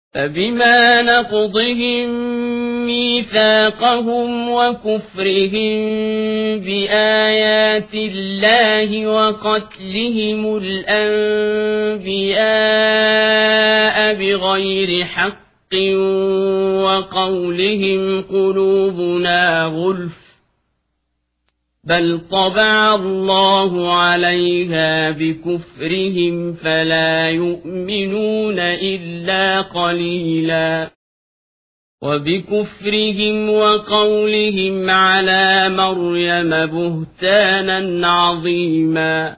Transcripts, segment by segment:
فبما نقضهم ميثاقهم وكفرهم بآيات الله وقتلهم الأنبياء بغير حق وقولهم قلوبنا غلف بل طبع الله عليها بكفرهم فلا يؤمنون إلا قليلا وبكفرهم وقولهم على مريم بهتانا عظيما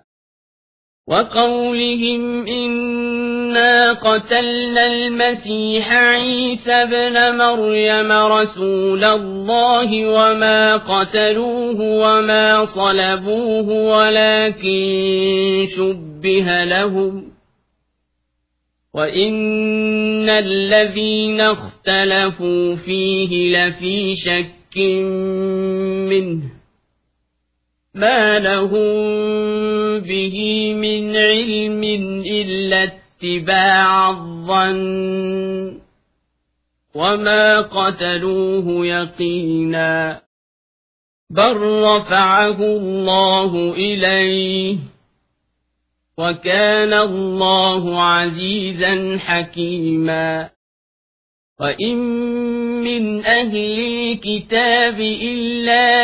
وقولهم إنا قتلنا المسيح عيسى ابن مريم رسول الله وما قتلوه وما صلبوه ولكن شبه لهم وإن الذين اختلفوا فيه لفي شك منه ما لهم به من علم إلا اتباع الظن وما قتلوه يقينا بل رفعه الله إليه وكان الله عزيزا حكيما وإن من أهل الكتاب إلا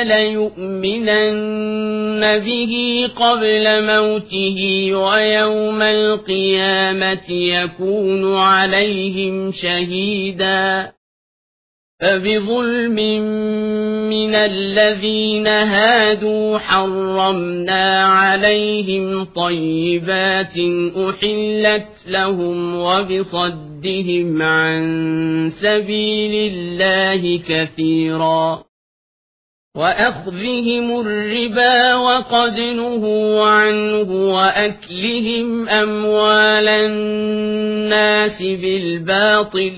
ليؤمنن به قبل موته ويوم القيامة يكون عليهم شهيدا فبظلم من الذين هادوا حرمنا عليهم طيبات أحلت لهم وبصدهم عن سبيل الله كثيرا وأخذهم الربا وقد نهوا عنه وأكلهم أموال الناس بالباطل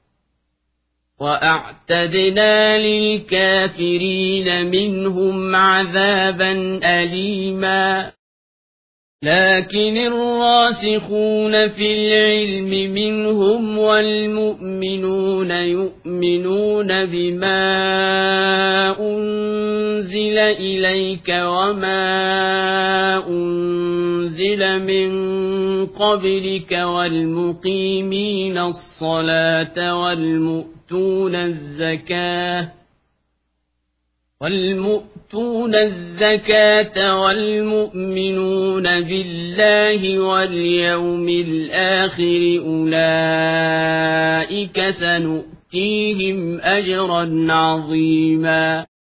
وأعتدنا للكافرين منهم عذابا أليما لكن الراسخون في العلم منهم والمؤمنون يؤمنون بما أنزل إليك وما أنزل من قبلك والمقيمين الصلاة والمؤتون الزكاة والمؤمنون بالله واليوم الآخر أولئك سنؤتيهم أجرا عظيما